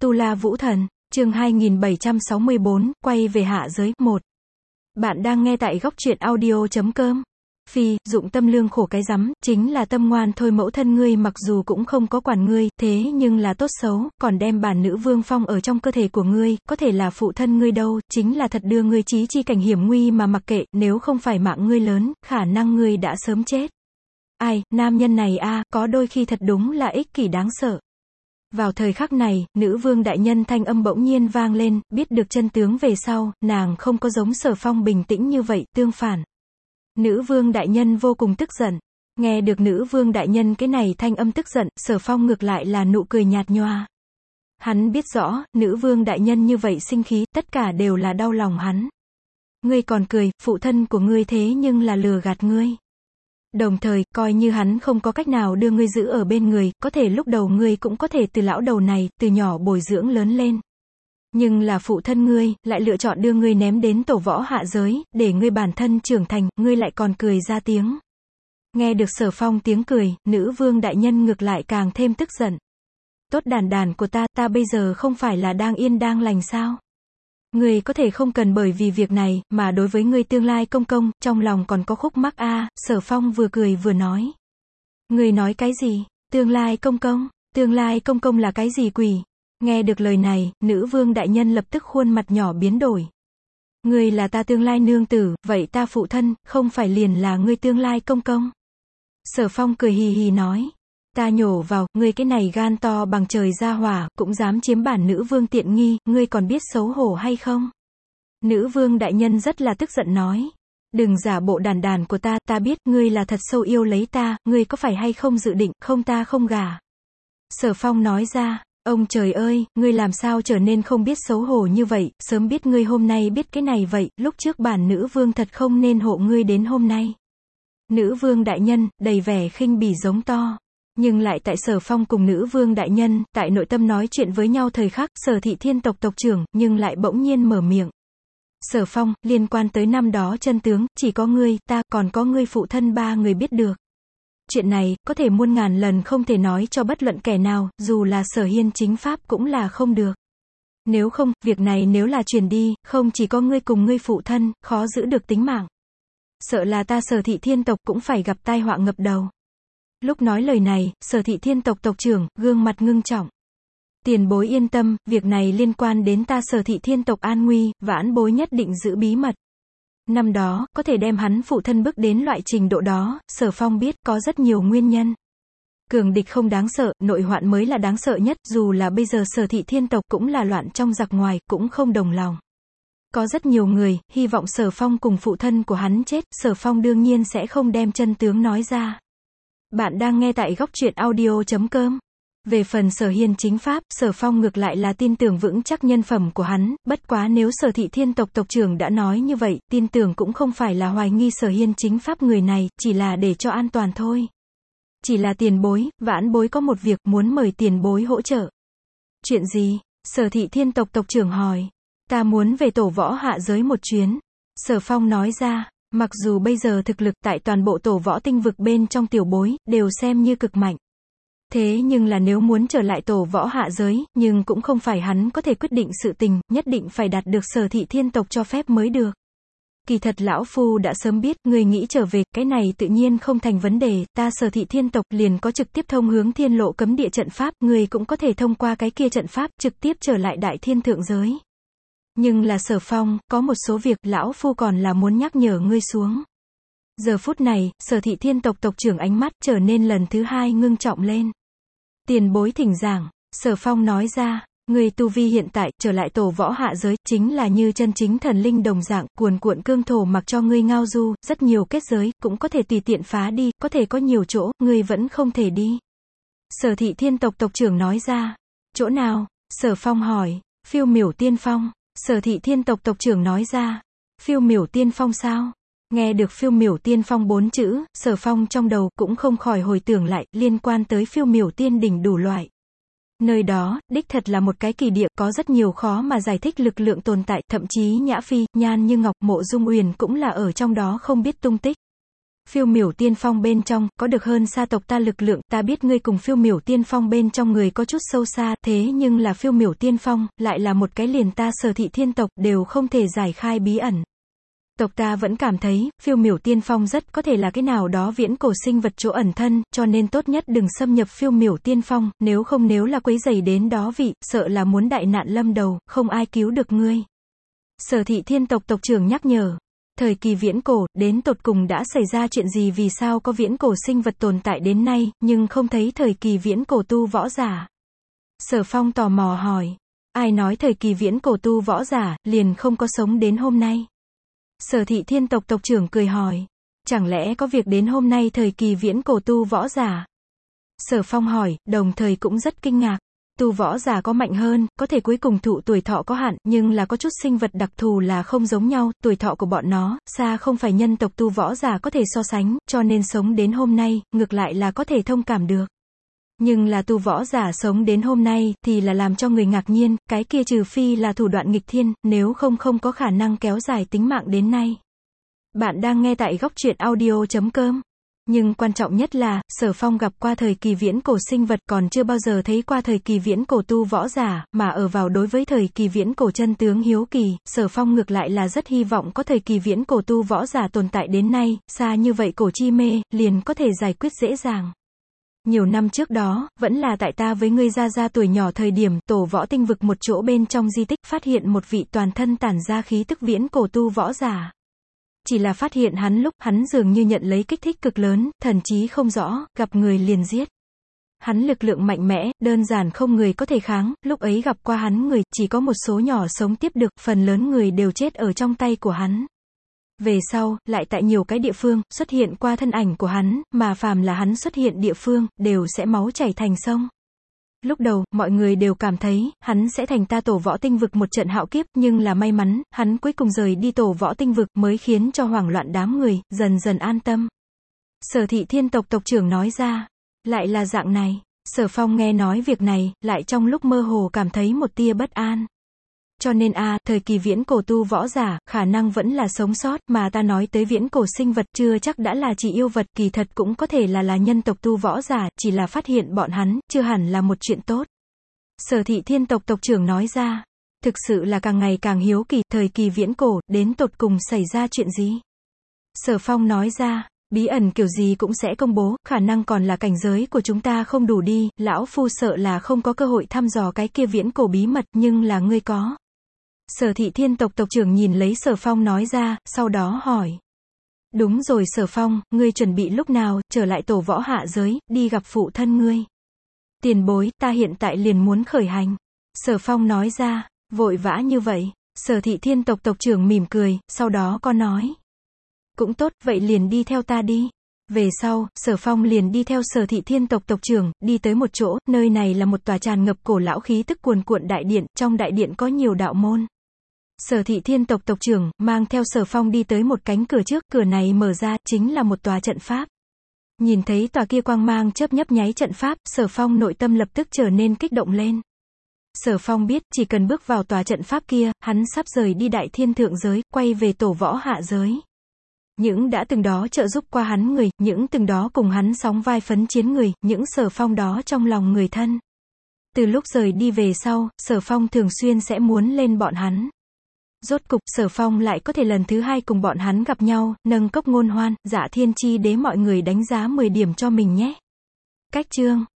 Tu La Vũ Thần, chương 2764, quay về hạ giới, 1. Bạn đang nghe tại góc truyện audio.com. Phi, dụng tâm lương khổ cái rắm, chính là tâm ngoan thôi. Mẫu thân ngươi mặc dù cũng không có quản ngươi, thế nhưng là tốt xấu, còn đem bản nữ vương phong ở trong cơ thể của ngươi, có thể là phụ thân ngươi đâu, chính là thật đưa ngươi chí chi cảnh hiểm nguy mà mặc kệ, nếu không phải mạng ngươi lớn, khả năng ngươi đã sớm chết. Ai, nam nhân này a, có đôi khi thật đúng là ích kỷ đáng sợ. Vào thời khắc này, nữ vương đại nhân thanh âm bỗng nhiên vang lên, biết được chân tướng về sau, nàng không có giống Sở Phong bình tĩnh như vậy, tương phản. Nữ vương đại nhân vô cùng tức giận. Nghe được nữ vương đại nhân cái này thanh âm tức giận, Sở Phong ngược lại là nụ cười nhạt nhòa. Hắn biết rõ, nữ vương đại nhân như vậy sinh khí, tất cả đều là đau lòng hắn. Ngươi còn cười, phụ thân của ngươi thế nhưng là lừa gạt ngươi. Đồng thời, coi như hắn không có cách nào đưa ngươi giữ ở bên người, có thể lúc đầu ngươi cũng có thể từ lão đầu này, từ nhỏ bồi dưỡng lớn lên. Nhưng là phụ thân ngươi, lại lựa chọn đưa ngươi ném đến tổ võ hạ giới, để ngươi bản thân trưởng thành, ngươi lại còn cười ra tiếng. Nghe được Sở Phong tiếng cười, nữ vương đại nhân ngược lại càng thêm tức giận. Tốt đàn của ta bây giờ không phải là đang yên đang lành sao? Ngươi có thể không cần bởi vì việc này, mà đối với ngươi tương lai công công, trong lòng còn có khúc mắc a. Sở Phong vừa cười vừa nói. Ngươi nói cái gì? Tương lai công công? Tương lai công công là cái gì quỷ? Nghe được lời này, nữ vương đại nhân lập tức khuôn mặt nhỏ biến đổi. Ngươi là ta tương lai nương tử, vậy ta phụ thân, không phải liền là ngươi tương lai công công? Sở Phong cười hì hì nói. Ta nhổ vào, ngươi cái này gan to bằng trời ra hỏa, cũng dám chiếm bản nữ vương tiện nghi, ngươi còn biết xấu hổ hay không? Nữ vương đại nhân rất là tức giận nói. Đừng giả bộ đàn của ta biết, ngươi là thật sâu yêu lấy ta, ngươi có phải hay không dự định, không ta không gả. Sở Phong nói ra, ông trời ơi, ngươi làm sao trở nên không biết xấu hổ như vậy, sớm biết ngươi hôm nay biết cái này vậy, lúc trước bản nữ vương thật không nên hộ ngươi đến hôm nay. Nữ vương đại nhân, đầy vẻ khinh bỉ giống to. Nhưng lại tại Sở Phong cùng nữ vương đại nhân, tại nội tâm nói chuyện với nhau thời khắc, Sở Thị Thiên tộc tộc trưởng, nhưng lại bỗng nhiên mở miệng. Sở Phong, liên quan tới năm đó chân tướng, chỉ có ngươi, ta, còn có ngươi phụ thân ba người biết được. Chuyện này, có thể muôn ngàn lần không thể nói cho bất luận kẻ nào, dù là Sở Hiên chính pháp cũng là không được. Nếu không, việc này nếu là truyền đi, không chỉ có ngươi cùng ngươi phụ thân, khó giữ được tính mạng. Sợ là ta Sở Thị Thiên tộc cũng phải gặp tai họa ngập đầu. Lúc nói lời này, Sở Thị Thiên tộc tộc trưởng, gương mặt ngưng trọng. Tiền bối yên tâm, việc này liên quan đến ta Sở Thị Thiên tộc an nguy, vãn bối nhất định giữ bí mật. Năm đó, có thể đem hắn phụ thân bước đến loại trình độ đó, Sở Phong biết có rất nhiều nguyên nhân. Cường địch không đáng sợ, nội hoạn mới là đáng sợ nhất, dù là bây giờ Sở Thị Thiên tộc cũng là loạn trong giặc ngoài, cũng không đồng lòng. Có rất nhiều người, hy vọng Sở Phong cùng phụ thân của hắn chết, Sở Phong đương nhiên sẽ không đem chân tướng nói ra. Bạn đang nghe tại góc truyện audio.com. Về phần Sở Hiên chính pháp, Sở Phong ngược lại là tin tưởng vững chắc nhân phẩm của hắn, bất quá nếu Sở Thị Thiên tộc tộc trưởng đã nói như vậy, tin tưởng cũng không phải là hoài nghi Sở Hiên chính pháp người này, chỉ là để cho an toàn thôi. Chỉ là tiền bối, vãn bối có một việc muốn mời tiền bối hỗ trợ. Chuyện gì? Sở Thị Thiên tộc tộc trưởng hỏi. Ta muốn về tổ võ hạ giới một chuyến. Sở Phong nói ra. Mặc dù bây giờ thực lực tại toàn bộ tổ võ tinh vực bên trong tiểu bối, đều xem như cực mạnh. Thế nhưng là nếu muốn trở lại tổ võ hạ giới, nhưng cũng không phải hắn có thể quyết định sự tình, nhất định phải đạt được Sở Thị Thiên tộc cho phép mới được. Kỳ thật lão phu đã sớm biết, người nghĩ trở về, cái này tự nhiên không thành vấn đề, ta Sở Thị Thiên tộc liền có trực tiếp thông hướng thiên lộ cấm địa trận pháp, người cũng có thể thông qua cái kia trận pháp, trực tiếp trở lại đại thiên thượng giới. Nhưng là Sở Phong, có một số việc, lão phu còn là muốn nhắc nhở ngươi xuống. Giờ phút này, Sở Thị Thiên tộc tộc trưởng ánh mắt trở nên lần thứ hai ngưng trọng lên. Tiền bối thỉnh giảng, Sở Phong nói ra, người tu vi hiện tại, trở lại tổ võ hạ giới, chính là như chân chính thần linh đồng dạng, cuồn cuộn cương thổ mặc cho ngươi ngao du, rất nhiều kết giới, cũng có thể tùy tiện phá đi, có thể có nhiều chỗ, ngươi vẫn không thể đi. Sở Thị Thiên tộc tộc trưởng nói ra, chỗ nào? Sở Phong hỏi, Phiêu Miểu Tiên Phong. Sở Thị Thiên tộc tộc trưởng nói ra, Phiêu Miểu Tiên Phong sao? Nghe được Phiêu Miểu Tiên Phong 4 chữ, Sở Phong trong đầu cũng không khỏi hồi tưởng lại, liên quan tới Phiêu Miểu Tiên đỉnh đủ loại. Nơi đó, đích thật là một cái kỳ địa, có rất nhiều khó mà giải thích lực lượng tồn tại, thậm chí Nhã Phi, Nhan Như Ngọc, Mộ Dung Uyển cũng là ở trong đó không biết tung tích. Phiêu miểu tiên phong bên trong, có được hơn xa tộc ta lực lượng, ta biết ngươi cùng phiêu miểu tiên phong bên trong người có chút sâu xa, thế nhưng là phiêu miểu tiên phong, lại là một cái liền ta Sở Thị Thiên tộc, đều không thể giải khai bí ẩn. Tộc ta vẫn cảm thấy, phiêu miểu tiên phong rất có thể là cái nào đó viễn cổ sinh vật chỗ ẩn thân, cho nên tốt nhất đừng xâm nhập phiêu miểu tiên phong, nếu là quấy rầy đến đó vị, sợ là muốn đại nạn lâm đầu, không ai cứu được ngươi. Sở Thị Thiên tộc tộc trưởng nhắc nhở. Thời kỳ viễn cổ, đến tột cùng đã xảy ra chuyện gì, vì sao có viễn cổ sinh vật tồn tại đến nay, nhưng không thấy thời kỳ viễn cổ tu võ giả? Sở Phong tò mò hỏi. Ai nói thời kỳ viễn cổ tu võ giả, liền không có sống đến hôm nay? Sở Thị Thiên tộc tộc trưởng cười hỏi. Chẳng lẽ có việc đến hôm nay thời kỳ viễn cổ tu võ giả? Sở Phong hỏi, đồng thời cũng rất kinh ngạc. Tu võ giả có mạnh hơn, có thể cuối cùng thụ tuổi thọ có hạn, nhưng là có chút sinh vật đặc thù là không giống nhau, tuổi thọ của bọn nó, xa không phải nhân tộc tu võ giả có thể so sánh, cho nên sống đến hôm nay, ngược lại là có thể thông cảm được. Nhưng là tu võ giả sống đến hôm nay, thì là làm cho người ngạc nhiên, cái kia trừ phi là thủ đoạn nghịch thiên, nếu không có khả năng kéo dài tính mạng đến nay. Bạn đang nghe tại góc truyện audio.com. Nhưng quan trọng nhất là, Sở Phong gặp qua thời kỳ viễn cổ sinh vật, còn chưa bao giờ thấy qua thời kỳ viễn cổ tu võ giả, mà ở vào đối với thời kỳ viễn cổ chân tướng hiếu kỳ, Sở Phong ngược lại là rất hy vọng có thời kỳ viễn cổ tu võ giả tồn tại đến nay, xa như vậy cổ chi mê, liền có thể giải quyết dễ dàng. Nhiều năm trước đó, vẫn là tại ta với ngươi ra tuổi nhỏ thời điểm, tổ võ tinh vực một chỗ bên trong di tích phát hiện một vị toàn thân tản ra khí tức viễn cổ tu võ giả. Chỉ là phát hiện hắn lúc, hắn dường như nhận lấy kích thích cực lớn, thần trí không rõ, gặp người liền giết. Hắn lực lượng mạnh mẽ, đơn giản không người có thể kháng, lúc ấy gặp qua hắn người, chỉ có một số nhỏ sống tiếp được, phần lớn người đều chết ở trong tay của hắn. Về sau, lại tại nhiều cái địa phương, xuất hiện qua thân ảnh của hắn, mà phàm là hắn xuất hiện địa phương, đều sẽ máu chảy thành sông. Lúc đầu, mọi người đều cảm thấy, hắn sẽ thành ta tổ võ tinh vực một trận hạo kiếp, nhưng là may mắn, hắn cuối cùng rời đi tổ võ tinh vực mới khiến cho hoảng loạn đám người, dần dần an tâm. Sở Thị Thiên tộc tộc trưởng nói ra, lại là dạng này. Sở Phong nghe nói việc này, lại trong lúc mơ hồ cảm thấy một tia bất an. Cho nên thời kỳ viễn cổ tu võ giả, khả năng vẫn là sống sót, mà ta nói tới viễn cổ sinh vật chưa chắc đã là chỉ yêu vật, kỳ thật cũng có thể là nhân tộc tu võ giả, chỉ là phát hiện bọn hắn, chưa hẳn là một chuyện tốt. Sở Thị Thiên tộc tộc trưởng nói ra, thực sự là càng ngày càng hiếu kỳ, thời kỳ viễn cổ, đến tột cùng xảy ra chuyện gì? Sở Phong nói ra, bí ẩn kiểu gì cũng sẽ công bố, khả năng còn là cảnh giới của chúng ta không đủ đi, lão phu sợ là không có cơ hội thăm dò cái kia viễn cổ bí mật, nhưng là ngươi có. Sở Thị Thiên tộc tộc trưởng nhìn lấy Sở Phong nói ra, sau đó hỏi. Đúng rồi Sở Phong, ngươi chuẩn bị lúc nào, trở lại tổ võ hạ giới, đi gặp phụ thân ngươi. Tiền bối, ta hiện tại liền muốn khởi hành. Sở Phong nói ra, vội vã như vậy. Sở Thị Thiên tộc tộc trưởng mỉm cười, sau đó có nói. Cũng tốt, vậy liền đi theo ta đi. Về sau, Sở Phong liền đi theo Sở Thị Thiên tộc tộc trưởng, đi tới một chỗ, nơi này là một tòa tràn ngập cổ lão khí tức cuồn cuộn đại điện, trong đại điện có nhiều đạo môn. Sở Thị Thiên tộc tộc trưởng, mang theo Sở Phong đi tới một cánh cửa trước, cửa này mở ra, chính là một tòa trận pháp. Nhìn thấy tòa kia quang mang chớp nhấp nháy trận pháp, Sở Phong nội tâm lập tức trở nên kích động lên. Sở Phong biết, chỉ cần bước vào tòa trận pháp kia, hắn sắp rời đi đại thiên thượng giới, quay về tổ võ hạ giới. Những đã từng đó trợ giúp qua hắn người, những từng đó cùng hắn sóng vai phấn chiến người, những Sở Phong đó trong lòng người thân. Từ lúc rời đi về sau, Sở Phong thường xuyên sẽ muốn lên bọn hắn. Rốt cục, Sở Phong lại có thể lần thứ hai cùng bọn hắn gặp nhau, nâng cốc ngôn hoan, Dạ Thiên Chi Đế mọi người đánh giá 10 điểm cho mình nhé. Cách chương